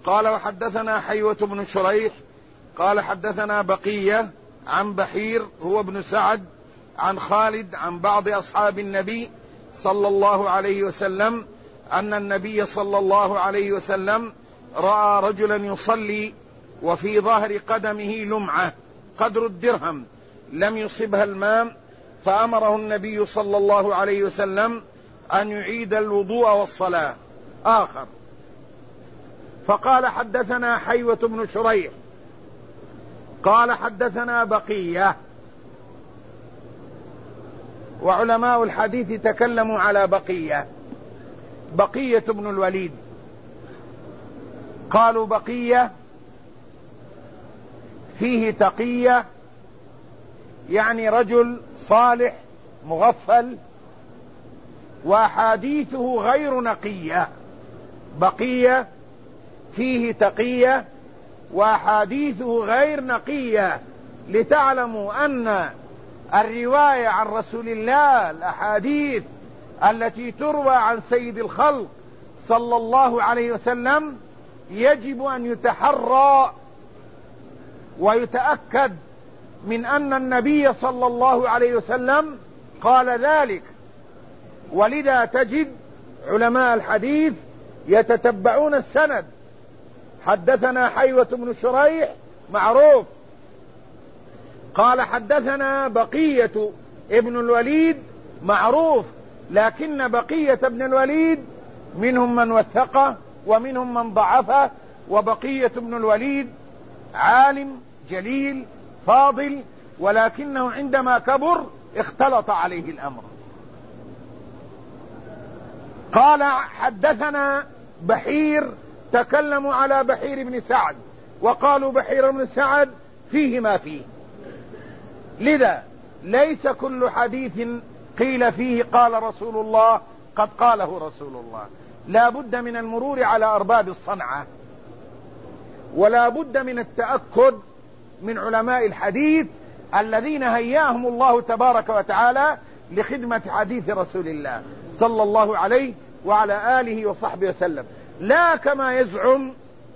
قال وحدثنا حيوة بن شريح قال حدثنا بقية عن بحير هو ابن سعد عن خالد عن بعض أصحاب النبي صلى الله عليه وسلم أن النبي صلى الله عليه وسلم رأى رجلا يصلي وفي ظهر قدمه لمعة قدر الدرهم لم يصبها الماء، فأمره النبي صلى الله عليه وسلم أن يعيد الوضوء والصلاة. آخر فقال حدثنا حيوة بن شريح قال حدثنا بقية، وعلماء الحديث تكلموا على بقية بن الوليد. قالوا بقية فيه تقية، يعني رجل صالح مغفل وأحاديثه غير نقية. بقية فيه تقية وأحاديثه غير نقية، لتعلموا أن الرواية عن رسول الله، الأحاديث التي تروى عن سيد الخلق صلى الله عليه وسلم، يجب أن يتحرى ويتأكد من أن النبي صلى الله عليه وسلم قال ذلك. ولذا تجد علماء الحديث يتتبعون السند. حدثنا حيوة بن شريح معروف، قال حدثنا بقية ابن الوليد معروف، لكن بقية ابن الوليد منهم من وثقه ومنهم من ضعفه، وبقية ابن الوليد عالم جليل فاضل، ولكنه عندما كبر اختلط عليه الأمر. قال حدثنا بحير، تكلموا على بحير بن سعد وقالوا بحير بن سعد فيه ما فيه، لذا ليس كل حديث قيل فيه قال رسول الله قد قاله رسول الله. لا بد من المرور على أرباب الصنعة، ولا بد من التأكد من علماء الحديث الذين هياهم الله تبارك وتعالى لخدمة حديث رسول الله صلى الله عليه وعلى آله وصحبه وسلم، لا كما يزعم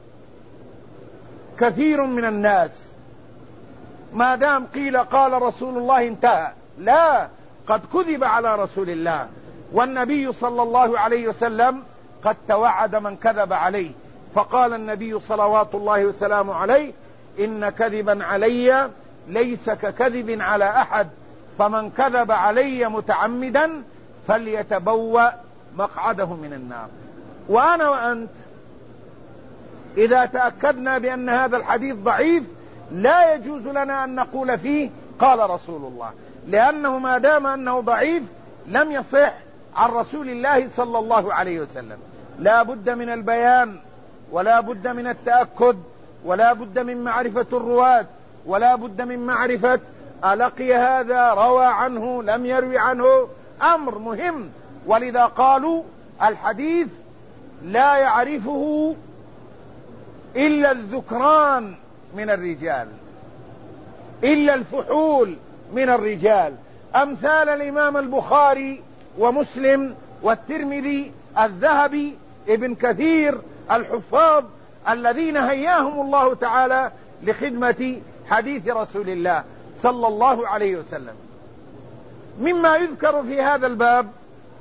كثير من الناس ما دام قيل قال رسول الله انتهى. لا، قد كذب على رسول الله، والنبي صلى الله عليه وسلم قد توعد من كذب عليه، فقال النبي صلوات الله وسلامه عليه: إن كذبا علي ليس ككذب على أحد، فمن كذب علي متعمدا فليتبوأ مقعده من النار. وأنا وأنت إذا تأكدنا بأن هذا الحديث ضعيف لا يجوز لنا أن نقول فيه قال رسول الله، لأنه ما دام أنه ضعيف لم يصح عن رسول الله صلى الله عليه وسلم. لا بد من البيان، ولا بد من التأكد، ولا بد من معرفة الرواة، ولا بد من معرفة ألقي هذا روى عنه لم يروي عنه، أمر مهم. ولذا قالوا الحديث لا يعرفه إلا الذكران من الرجال، إلا الفحول من الرجال، أمثال الإمام البخاري ومسلم والترمذي الذهبي ابن كثير الحفاظ الذين هياهم الله تعالى لخدمة حديث رسول الله صلى الله عليه وسلم. مما يذكر في هذا الباب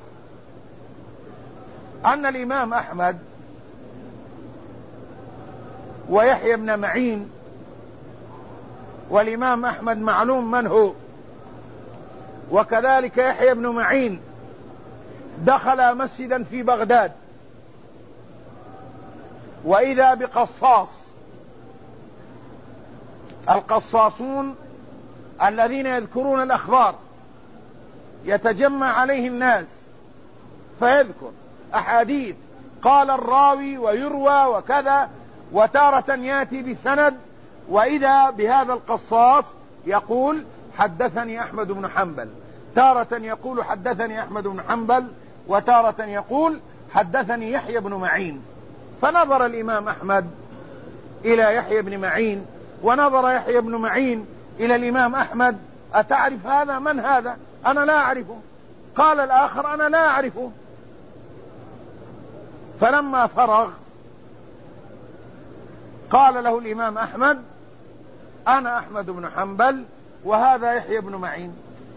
أن الإمام أحمد ويحيى بن معين، والإمام أحمد معلوم من هو، وكذلك يحيى بن معين دخل مسجدا في بغداد وإذا بقصاص، القصاصون الذين يذكرون الأخبار يتجمع عليه الناس فيذكر أحاديث قال الراوي ويروى وكذا، وتارة يأتي بسند، وإذا بهذا القصاص يقول حدثني أحمد بن حنبل، تارة يقول حدثني أحمد بن حنبل، وتارة يقول حدثني يحيى بن معين. فنظر الإمام أحمد إلى يحيى بن معين، ونظر يحيى بن معين إلى الإمام أحمد: أتعرف هذا؟ من هذا؟ أنا لا أعرفه. قال الآخر: أنا لا أعرفه. فلما فرغ قال له الإمام أحمد: أنا أحمد بن حنبل وهذا يحيى بن معين،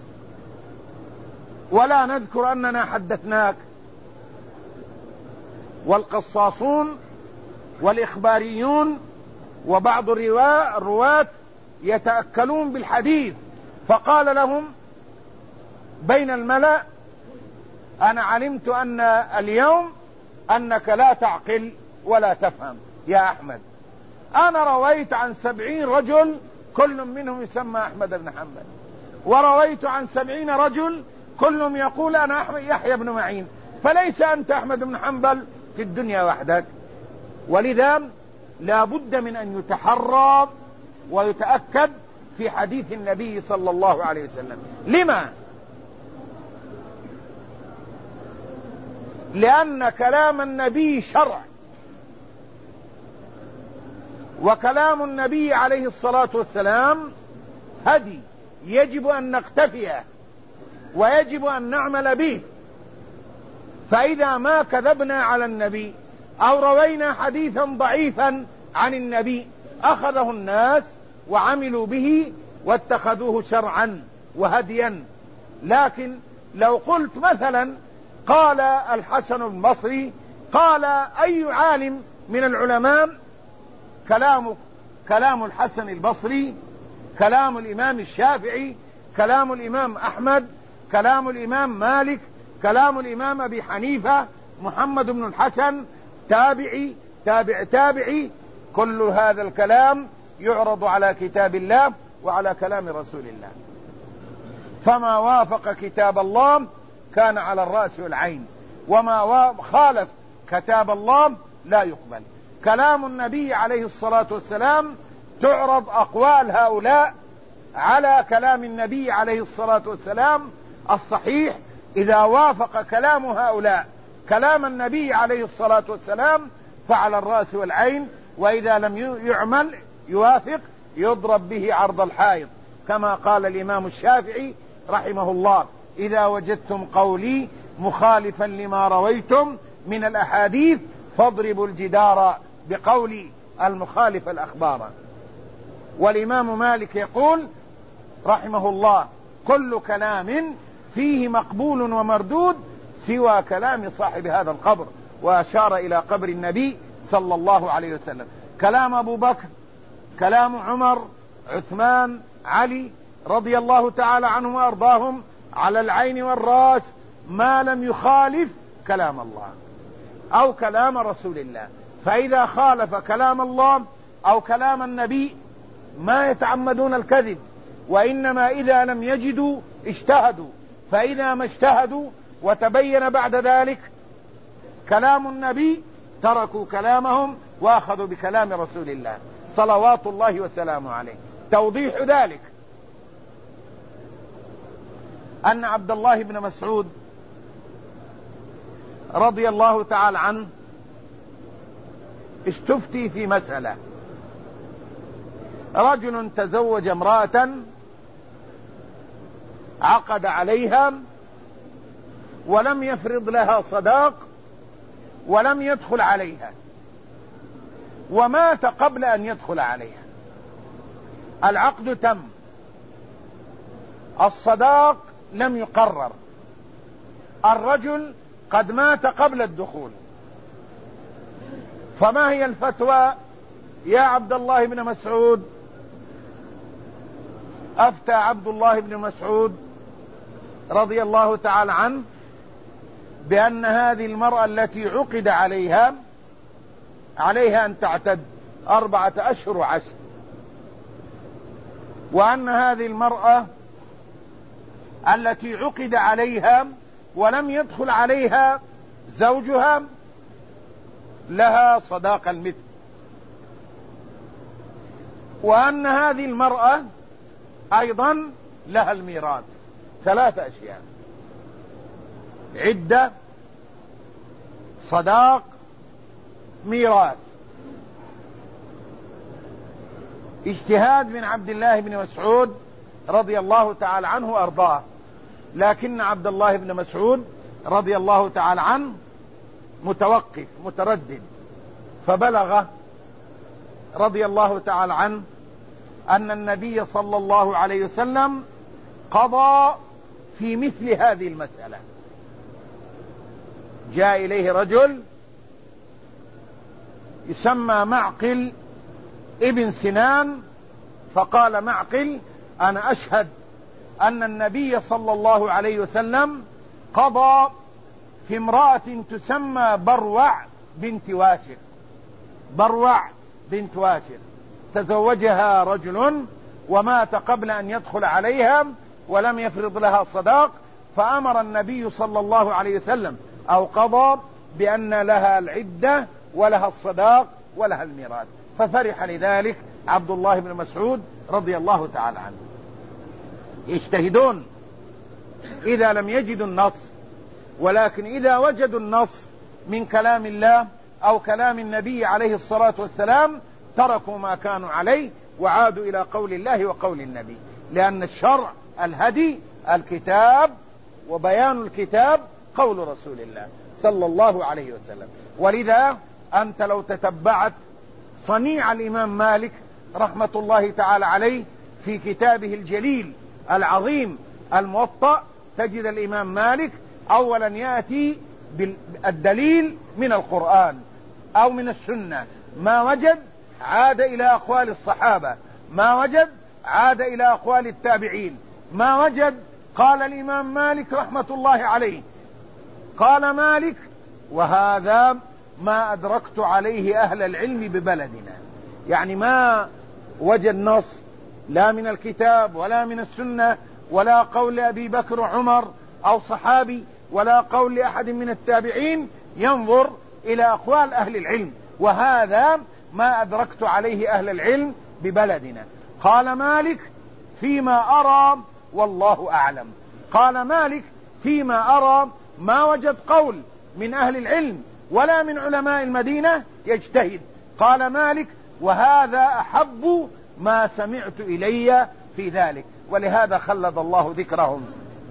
ولا نذكر أننا حدثناك. والقصاصون والإخباريون وبعض الرواة يتأكلون بالحديث، فقال لهم بين الملأ: أنا علمت أن اليوم أنك لا تعقل ولا تفهم يا أحمد. أنا رويت عن 70 رجل كل منهم يسمى أحمد بن حنبل، ورويت عن 70 رجل كلهم يقول أنا أحمد يحيى بن معين، فليس أنت أحمد بن حنبل في الدنيا وحدك. ولذا لا بد من أن يتحرى ويتأكد في حديث النبي صلى الله عليه وسلم. لما؟ لأن كلام النبي شرع، وكلام النبي عليه الصلاة والسلام هدي يجب أن نقتفيه ويجب أن نعمل به. فإذا ما كذبنا على النبي أو روينا حديثا ضعيفا عن النبي أخذه الناس وعملوا به واتخذوه شرعا وهديا. لكن لو قلت مثلا قال الحسن البصري، قال أي عالم من العلماء، كلام الحسن البصري، كلام الإمام الشافعي، كلام الإمام أحمد، كلام الإمام مالك، كلام الإمام أبي حنيفة، محمد بن الحسن، تابعي تابعي، كل هذا الكلام يعرض على كتاب الله وعلى كلام رسول الله. فما وافق كتاب الله كان على الرأس والعين، وما خالف كتاب الله لا يقبل. كلام النبي عليه الصلاة والسلام تعرض أقوال هؤلاء على كلام النبي عليه الصلاة والسلام الصحيح. إذا وافق كلام هؤلاء كلام النبي عليه الصلاة والسلام فعلى الرأس والعين، وإذا لم يوافق يضرب به عرض الحائط، كما قال الإمام الشافعي رحمه الله: إذا وجدتم قولي مخالفا لما رويتم من الأحاديث فاضربوا الجدار بقول المخالف الأخبار. والإمام مالك يقول رحمه الله: كل كلام فيه مقبول ومردود سوى كلام صاحب هذا القبر، وأشار إلى قبر النبي صلى الله عليه وسلم. كلام أبو بكر، كلام عمر، عثمان، علي رضي الله تعالى عنهم وأرضاهم على العين والرأس ما لم يخالف كلام الله أو كلام رسول الله. فإذا خالف كلام الله أو كلام النبي ما يتعمدون الكذب، وإنما إذا لم يجدوا اجتهدوا، فإذا ما اجتهدوا وتبين بعد ذلك كلام النبي تركوا كلامهم وأخذوا بكلام رسول الله صلوات الله وسلامه عليه. توضيح ذلك أن عبد الله بن مسعود رضي الله تعالى عنه استفتي في مسألة. رجل تزوج امرأة عقد عليها ولم يفرض لها صداق ولم يدخل عليها، ومات قبل أن يدخل عليها. العقد تم، الصداق لم يقرر، الرجل قد مات قبل الدخول. فما هي الفتوى يا عبد الله بن مسعود؟ أفتى عبد الله بن مسعود رضي الله تعالى عنه بأن هذه المرأة التي عقد عليها أن تعتد 4 أشهر وعشر، وأن هذه المرأة التي عقد عليها ولم يدخل عليها زوجها لها صداق المثل، وأن هذه المرأة أيضا لها الميراث. 3 أشياء: عدة، صداق، ميراث. اجتهاد من عبد الله بن مسعود رضي الله تعالى عنه وأرضاه، لكن عبد الله بن مسعود رضي الله تعالى عنه متوقف متردد، فبلغ رضي الله تعالى عنه أن النبي صلى الله عليه وسلم قضى في مثل هذه المسألة. جاء إليه رجل يسمى معقل ابن سنان، فقال معقل: أنا أشهد أن النبي صلى الله عليه وسلم قضى في امرأة تسمى بروع بنت واشر. بروع بنت واشر تزوجها رجل ومات قبل أن يدخل عليها ولم يفرض لها صداق، فأمر النبي صلى الله عليه وسلم أو قضى بأن لها العدة ولها الصداق ولها الميراث، ففرح لذلك عبد الله بن مسعود رضي الله تعالى عنه. يجتهدون إذا لم يجدوا النص، ولكن إذا وجدوا النص من كلام الله أو كلام النبي عليه الصلاة والسلام تركوا ما كانوا عليه وعادوا إلى قول الله وقول النبي، لأن الشرع الهدي الكتاب، وبيان الكتاب قول رسول الله صلى الله عليه وسلم. ولذا أنت لو تتبعت صنيع الإمام مالك رحمة الله تعالى عليه في كتابه الجليل العظيم الموطأ، تجد الإمام مالك أولا يأتي بالدليل من القرآن أو من السنة، ما وجد عاد إلى أقوال الصحابة، ما وجد عاد إلى أقوال التابعين، ما وجد قال الإمام مالك رحمة الله عليه. قال مالك: وهذا ما أدركت عليه أهل العلم ببلدنا. يعني ما وجد نص لا من الكتاب ولا من السنة ولا قول أبي بكر وعمر أو صحابي ولا قول لأحد من التابعين، ينظر إلى أقوال أهل العلم، وهذا ما أدركت عليه أهل العلم ببلدنا. قال مالك: فيما أرى والله أعلم. قال مالك: فيما أرى ما وجد قول من أهل العلم ولا من علماء المدينة يجتهد. قال مالك: وهذا أحب ما سمعت إلي في ذلك. ولهذا خلد الله ذكرهم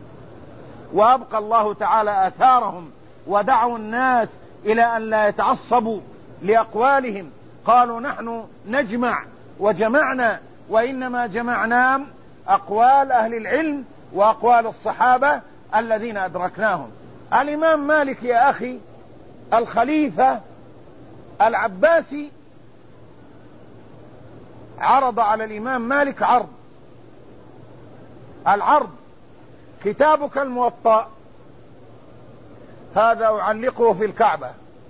وأبقى الله تعالى آثارهم، ودعوا الناس إلى أن لا يتعصبوا لأقوالهم. قالوا: نحن نجمع وجمعنا، وإنما جمعنا أقوال أهل العلم وأقوال الصحابة الذين أدركناهم. الإمام مالك يا أخي الخليفة العباسي عرض على الإمام مالك العرض: كتابك الموطأ هذا أعلقه في الكعبة،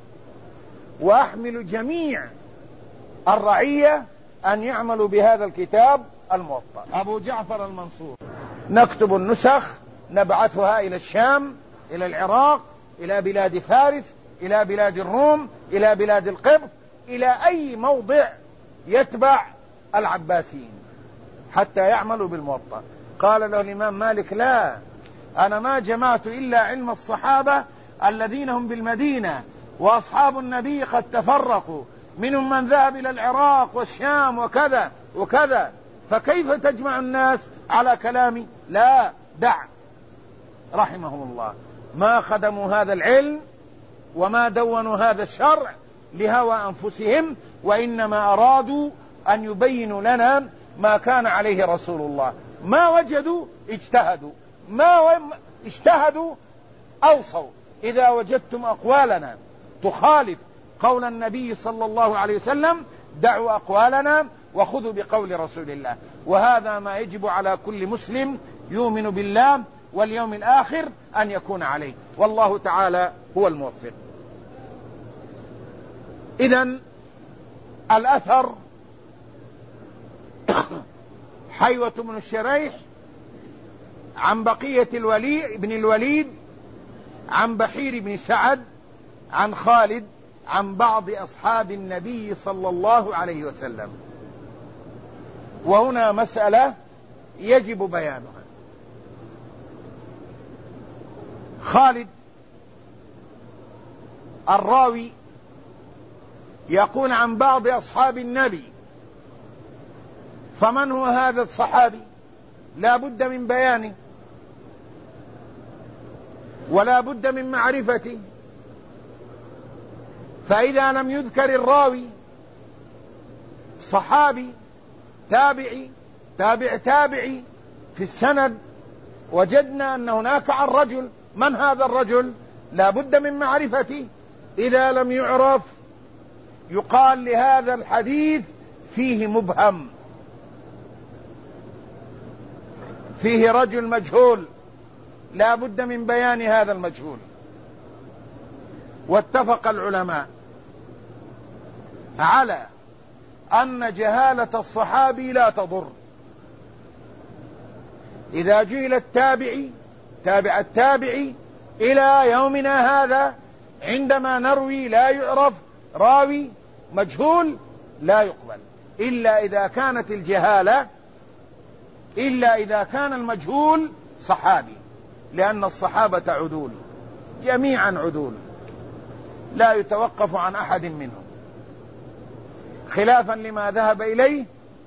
وأحمل جميع الرعية أن يعملوا بهذا الكتاب الموطأ. أبو جعفر المنصور، نكتب النسخ نبعثها إلى الشام، إلى العراق، إلى بلاد فارس، إلى بلاد الروم، إلى بلاد القبط، إلى أي موضع يتبع العباسيين حتى يعملوا بالموطأ. قال له الإمام مالك: لا، أنا ما جمعت إلا علم الصحابة الذين هم بالمدينة، وأصحاب النبي قد تفرقوا، منهم من ذهب إلى العراق والشام وكذا وكذا، فكيف تجمع الناس على كلامي؟ لا، دع. رحمهم الله، ما خدموا هذا العلم وما دونوا هذا الشرع لهوى أنفسهم، وإنما أرادوا أن يبينوا لنا ما كان عليه رسول الله. ما وجدوا اجتهدوا، ما اجتهدوا أوصوا. إذا وجدتم أقوالنا تخالف قول النبي صلى الله عليه وسلم دعوا أقوالنا وخذوا بقول رسول الله. وهذا ما يجب على كل مسلم يؤمن بالله واليوم الآخر أن يكون عليه، والله تعالى هو الموفق. إذن الأثر: حيوة بن الشريح عن بقية بن الوليد عن بحير بن سعد عن خالد عن بعض أصحاب النبي صلى الله عليه وسلم. وهنا مسألة يجب بيانها. خالد الراوي يقول عن بعض أصحاب النبي، فمن هو هذا الصحابي؟ لا بد من بيانه ولا بد من معرفته، فإذا لم يذكر الراوي صحابي تابعي تابعي في السند وجدنا أن هناك عن رجل. من هذا الرجل؟ لا بد من معرفته. إذا لم يعرف يقال لهذا الحديث فيه مبهم، فيه رجل مجهول، لا بد من بيان هذا المجهول. واتفق العلماء على أن جهالة الصحابي لا تضر. إذا جهل التابعي تابع التابعي إلى يومنا هذا، عندما نروي لا يعرف راوي مجهول لا يقبل، إلا إذا كان المجهول صحابي، لأن الصحابة عدول، جميعا عدول، لا يتوقف عن أحد منهم، خلافا لما ذهب إليه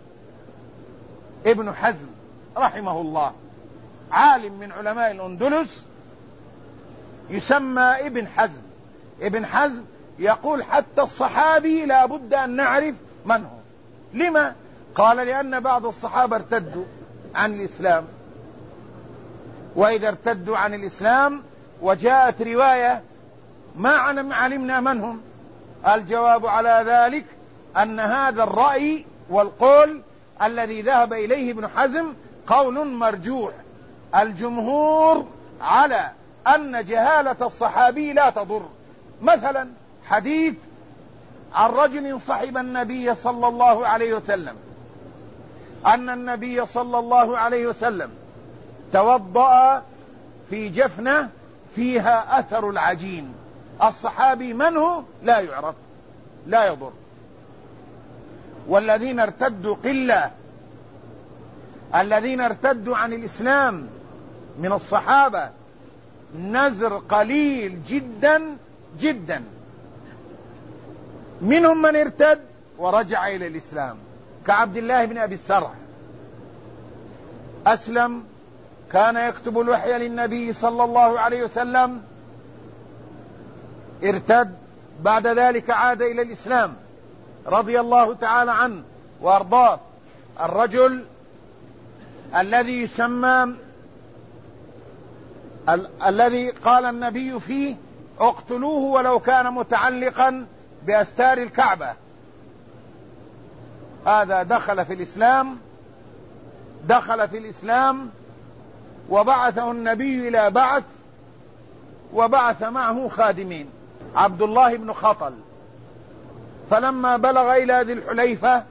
ابن حزم رحمه الله، عالم من علماء الأندلس يسمى ابن حزم. ابن حزم يقول حتى الصحابي لا بد أن نعرف من هو. لما؟ قال لأن بعض الصحابة ارتدوا عن الإسلام، وإذا ارتدوا عن الإسلام وجاءت رواية ما علمنا من هم، الجواب على ذلك أن هذا الرأي والقول الذي ذهب إليه ابن حزم قول مرجوح. الجمهور على أن جهالة الصحابي لا تضر. مثلا حديث عن رجل صحب النبي صلى الله عليه وسلم أن النبي صلى الله عليه وسلم توضأ في جفنة فيها أثر العجين. الصحابي من هو؟ لا يعرف، لا يضر. والذين ارتدوا قلة، الذين ارتدوا عن الإسلام من الصحابة نزر قليل جدا جدا. منهم من ارتد ورجع إلى الإسلام كعبد الله بن أبي السرح، أسلم، كان يكتب الوحي للنبي صلى الله عليه وسلم، ارتد، بعد ذلك عاد إلى الإسلام رضي الله تعالى عنه وأرضاه. الرجل الذي يسمى الذي قال النبي فيه اقتلوه ولو كان متعلقا بأستار الكعبة، هذا دخل في الإسلام وبعثه النبي إلى بعث، وبعث معه خادمين، عبد الله بن خطل. فلما بلغ إلى ذي الحليفة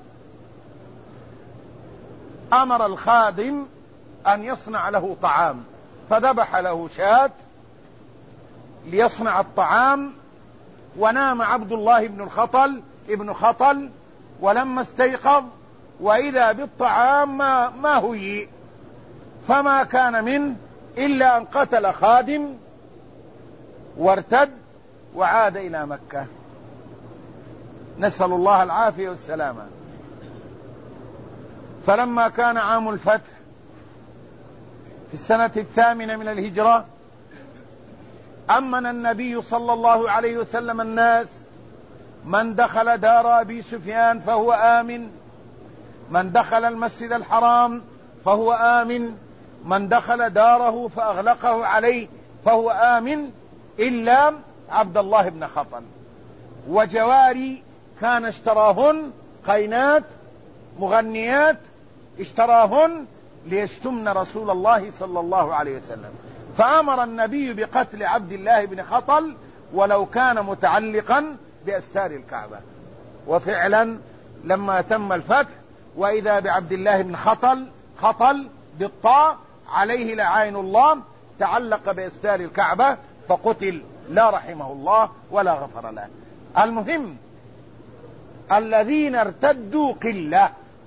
أمر الخادم أن يصنع له طعام، فذبح له شاة ليصنع الطعام. ونام عبد الله ابن خطل ولما استيقظ وإذا بالطعام ما هي، فما كان منه إلا أن قتل خادم وارتد وعاد إلى مكة، نسأل الله العافية والسلامة. فلما كان عام الفتح في السنة 8 من الهجرة أمن النبي صلى الله عليه وسلم الناس: من دخل دار أبي سفيان فهو آمن، من دخل المسجد الحرام فهو آمن، من دخل داره فأغلقه عليه فهو آمن، إلا عبد الله بن خطل وجواري كان اشتراهن، قينات مغنيات اشتراهن ليشتمن رسول الله صلى الله عليه وسلم. فأمر النبي بقتل عبد الله بن خطل ولو كان متعلقا بأستار الكعبة. وفعلا لما تم الفتح وإذا بعبد الله بن خطل بالطاء عليه لعين الله تعلق بأستار الكعبة فقتل، لا رحمه الله ولا غفر له. المهم الذين ارتدوا قلة،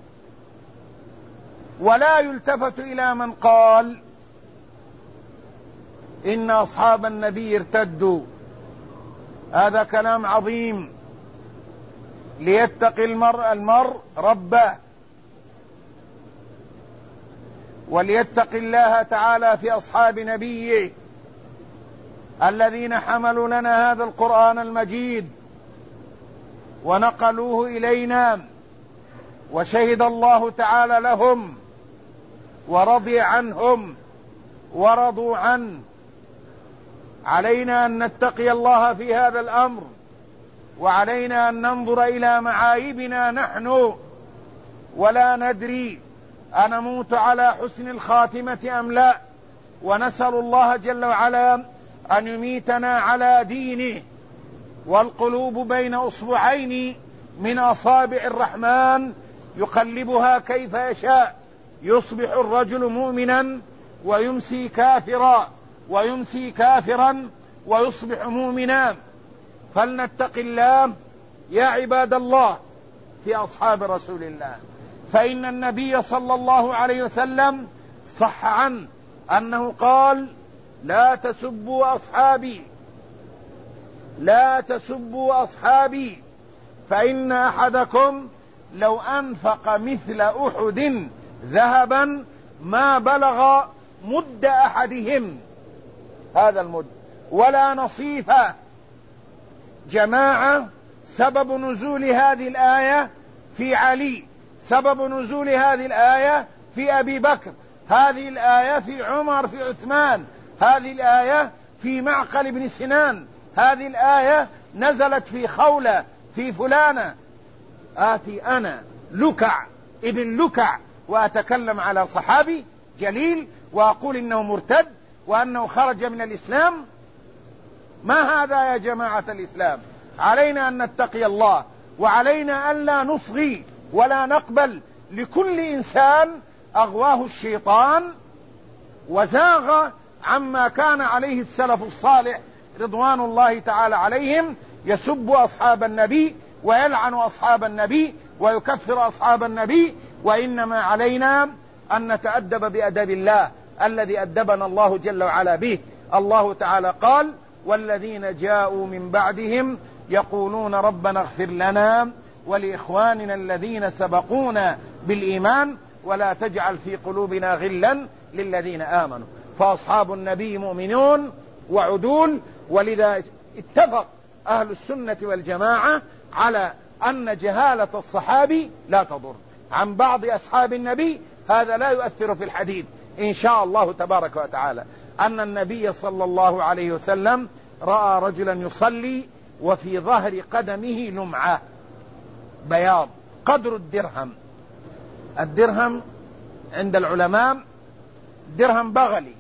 ولا يلتفت إلى من قال إن أصحاب النبي ارتدوا، هذا كلام عظيم. ليتقي المرء ربه، وليتقي الله تعالى في أصحاب نبيه الذين حملوا لنا هذا القرآن المجيد ونقلوه إلينا وشهد الله تعالى لهم ورضي عنهم ورضوا عنه. علينا أن نتقي الله في هذا الأمر، وعلينا أن ننظر إلى معايبنا نحن ولا ندري أنموت على حسن الخاتمة أم لا، ونسأل الله جل وعلا أن يميتنا على دينه. والقلوب بين أصبعين من أصابع الرحمن يقلبها كيف يشاء، يصبح الرجل مؤمنا ويمسي كافرا، ويمسي كافرا ويصبح مؤمنا. فلنتق الله يا عباد الله في أصحاب رسول الله، فإن النبي صلى الله عليه وسلم صح عنه أنه قال: لا تسبوا أصحابي، لا تسبوا أصحابي، فإن أحدكم لو أنفق مثل أحد ذهبا ما بلغ مد أحدهم، هذا المد، ولا نصيفه. جماعة، سبب نزول هذه الآية في علي، سبب نزول هذه الآية في أبي بكر، هذه الآية في عمر، في عثمان، هذه الآية في معقل بن سنان، هذه الآية نزلت في خولة، في فلانة. آتي أنا لكع ابن لكع وأتكلم على صحابي جليل وأقول إنه مرتد وأنه خرج من الإسلام؟ ما هذا يا جماعة الإسلام؟ علينا أن نتقي الله، وعلينا أن لا نصغي ولا نقبل لكل إنسان أغواه الشيطان وزاغ عما كان عليه السلف الصالح رضوان الله تعالى عليهم، يسب أصحاب النبي ويلعن أصحاب النبي ويكفر أصحاب النبي. وإنما علينا أن نتأدب بأدب الله الذي أدبنا الله جل وعلا به. الله تعالى قال: والذين جاءوا من بعدهم يقولون ربنا اغفر لنا ولإخواننا الذين سبقونا بالإيمان ولا تجعل في قلوبنا غلا للذين آمنوا. فأصحاب النبي مؤمنون وعدول، ولذا اتفق أهل السنة والجماعة على أن جهالة الصحابي لا تضر. عن بعض أصحاب النبي هذا لا يؤثر في الحديث إن شاء الله تبارك وتعالى، أن النبي صلى الله عليه وسلم رأى رجلا يصلي وفي ظهر قدمه لمعة بياض قدر الدرهم. الدرهم عند العلماء درهم بغلي،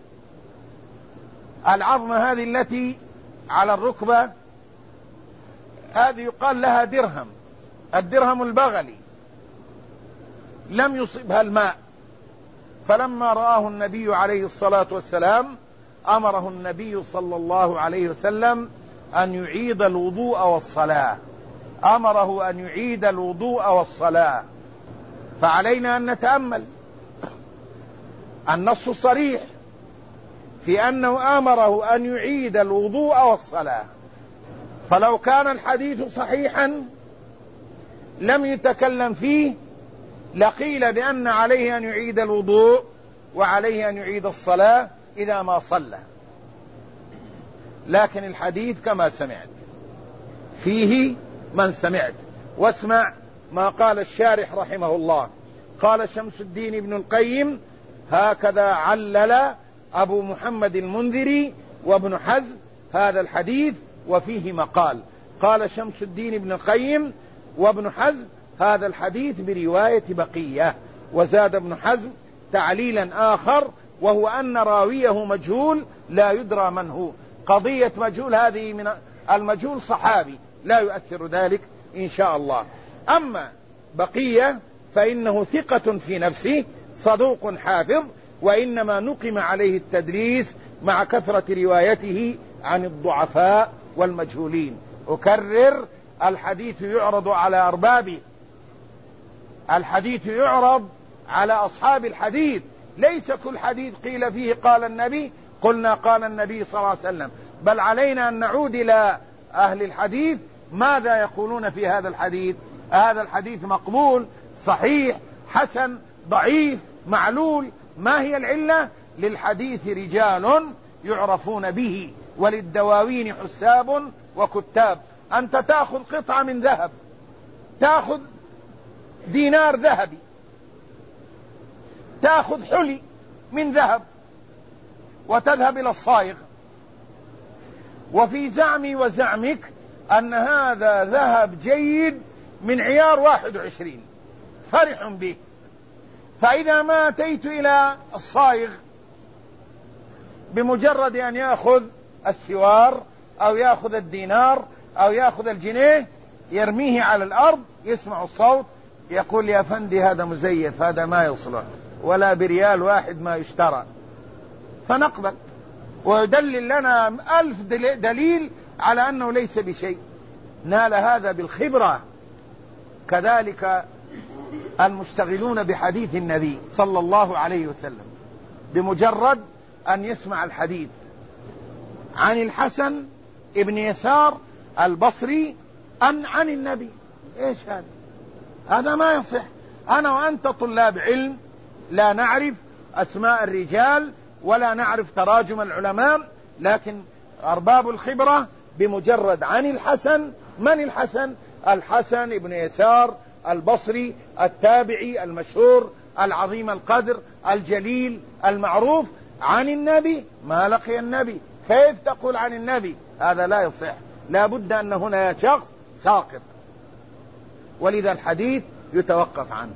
العظمة هذه التي على الركبة هذه يقال لها درهم، الدرهم البغلي، لم يصبها الماء. فلما رآه النبي عليه الصلاة والسلام أمره النبي صلى الله عليه وسلم أن يعيد الوضوء والصلاة، أمره أن يعيد الوضوء والصلاة. فعلينا أن نتأمل النص الصريح في أنه أمره أن يعيد الوضوء والصلاة. فلو كان الحديث صحيحا لم يتكلم فيه، لقيل بأن عليه أن يعيد الوضوء وعليه أن يعيد الصلاة إذا ما صلى. لكن الحديث كما سمعت فيه من سمعت. واسمع ما قال الشارح رحمه الله. قال شمس الدين ابن القيم: هكذا علل أبو محمد المنذري وابن حزم هذا الحديث وفيه مقال. قال شمس الدين ابن القيم وابن حزم هذا الحديث برواية بقية. وزاد ابن حزم تعليلا آخر، وهو أن راويه مجهول لا يدرى من هو. قضية مجهول هذه من المجهول صحابي، لا يؤثر ذلك إن شاء الله. أما بقية فإنه ثقة في نفسه صدوق حافظ، وإنما نقم عليه التدريس مع كثرة روايته عن الضعفاء والمجهولين. أكرر: الحديث يعرض على أربابه، الحديث يعرض على أصحاب الحديث. ليس كل حديث قيل فيه قال النبي قلنا قال النبي صلى الله عليه وسلم، بل علينا أن نعود إلى أهل الحديث ماذا يقولون في هذا الحديث. هذا الحديث مقبول، صحيح، حسن، ضعيف، معلول. ما هي العلة؟ للحديث رجال يعرفون به، وللدواوين حساب وكتاب. أنت تأخذ قطعة من ذهب، تأخذ دينار ذهبي، تأخذ حلي من ذهب وتذهب إلى الصائغ، وفي زعمي وزعمك أن هذا ذهب جيد من عيار 21 فرح به، فإذا ما أتيت إلى الصائغ بمجرد أن يأخذ السوار أو يأخذ الدينار أو يأخذ الجنيه يرميه على الأرض، يسمع الصوت يقول يا فندي هذا مزيف، هذا ما يصلح، ولا بريال واحد ما يشترى، فنقبل ويدلل لنا 1000 دليل على أنه ليس بشيء. نال هذا بالخبرة. كذلك المشتغلون بحديث النبي صلى الله عليه وسلم، بمجرد أن يسمع الحديث عن الحسن ابن يسار البصري عن النبي، ايش هذا ما يصح. أنا وأنت طلاب علم لا نعرف أسماء الرجال ولا نعرف تراجم العلماء، لكن أرباب الخبرة بمجرد عن الحسن. من الحسن؟ الحسن ابن يسار البصري التابعي المشهور العظيم القدر الجليل المعروف. عن النبي ما لقي النبي، كيف تقول عن النبي؟ هذا لا يصح، لا بد أن هنا شخص ساقط، ولذا الحديث يتوقف عنه.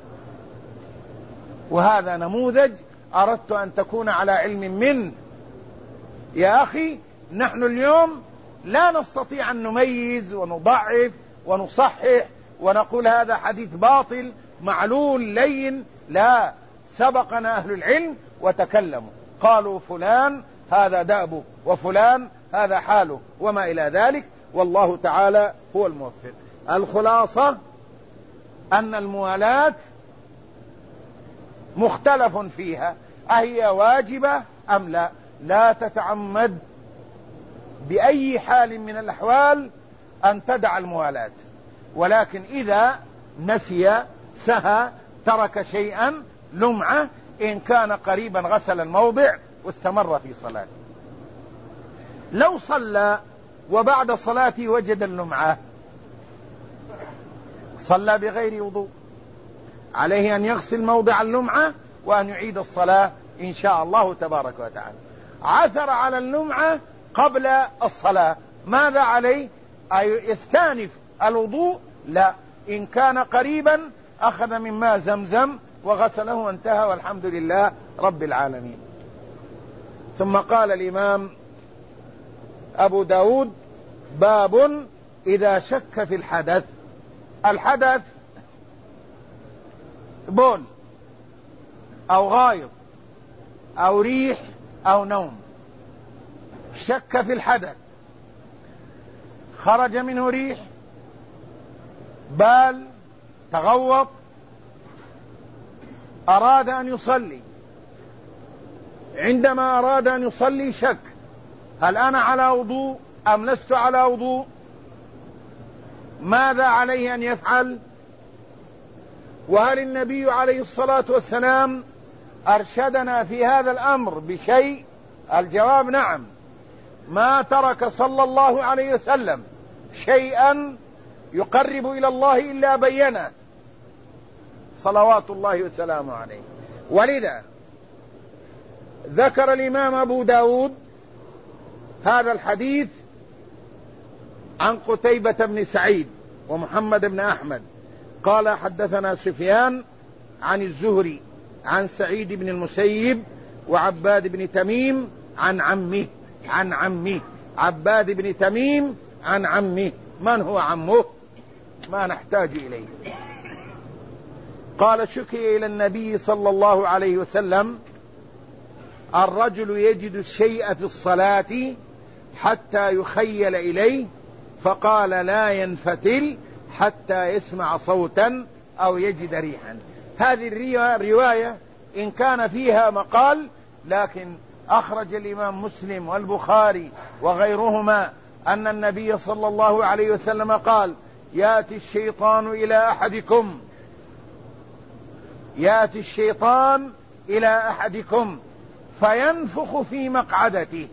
وهذا نموذج أردت أن تكون على علم منه. يا أخي نحن اليوم لا نستطيع أن نميز ونضعف ونصحح ونقول هذا حديث باطل معلول لين، لا، سبقنا أهل العلم وتكلموا، قالوا فلان هذا دأبه وفلان هذا حاله وما إلى ذلك، والله تعالى هو الموفق. الخلاصة أن الموالاة مختلف فيها، أهي واجبة أم لا؟ لا تتعمد بأي حال من الأحوال أن تدع الموالاة، ولكن إذا نسي سهى ترك شيئا لمعة إن كان قريبا غسل الموضع واستمر في صلاته. لو صلى وبعد صلاته وجد اللمعة صلى بغير وضوء، عليه أن يغسل موضع اللمعة وأن يعيد الصلاة إن شاء الله تبارك وتعالى. عثر على اللمعة قبل الصلاة، ماذا عليه؟ أي يستانف الوضوء؟ لا، إن كان قريبا أخذ من ماء زمزم وغسله وانتهى، والحمد لله رب العالمين. ثم قال الإمام أبو داود: باب إذا شك في الحدث. الحدث بول أو غائط أو ريح أو نوم. شك في الحدث، خرج منه ريح، بال، تغوط، أراد أن يصلي. عندما أراد أن يصلي شك: هل أنا على وضوء أم لست على وضوء؟ ماذا عليه أن يفعل؟ وهل النبي عليه الصلاة والسلام أرشدنا في هذا الأمر بشيء؟ الجواب نعم. ما ترك صلى الله عليه وسلم شيئا يقرب إلى الله إلا بينه صلوات الله وسلامه عليه. ولذا ذكر الإمام أبو داود هذا الحديث عن قتيبة بن سعيد ومحمد بن أحمد قال: حدثنا سفيان عن الزهري عن سعيد بن المسيب وعباد بن تميم عن عمه عباد بن تميم عن عمه. من هو عمه؟ ما نحتاج إليه. قال: شكي إلى النبي صلى الله عليه وسلم الرجل يجد الشيء في الصلاة حتى يخيل إليه، فقال: لا ينفتل حتى يسمع صوتا أو يجد ريحا. هذه الرواية إن كان فيها مقال، لكن أخرج الإمام مسلم والبخاري وغيرهما أن النبي صلى الله عليه وسلم قال: يأتي الشيطان إلى أحدكم فينفخ في مقعدته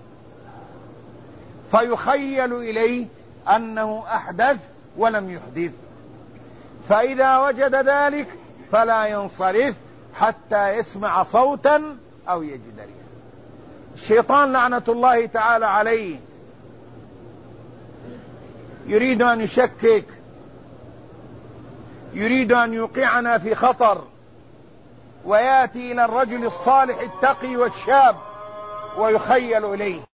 فيخيل إليه أنه أحدث ولم يحدث، فإذا وجد ذلك فلا ينصرف حتى يسمع صوتا أو يجد ريحا. الشيطان لعنة الله تعالى عليه يريد أن يشكك، يريد أن يوقعنا في خطر، ويأتي إلى الرجل الصالح التقي والشاب ويخيل إليه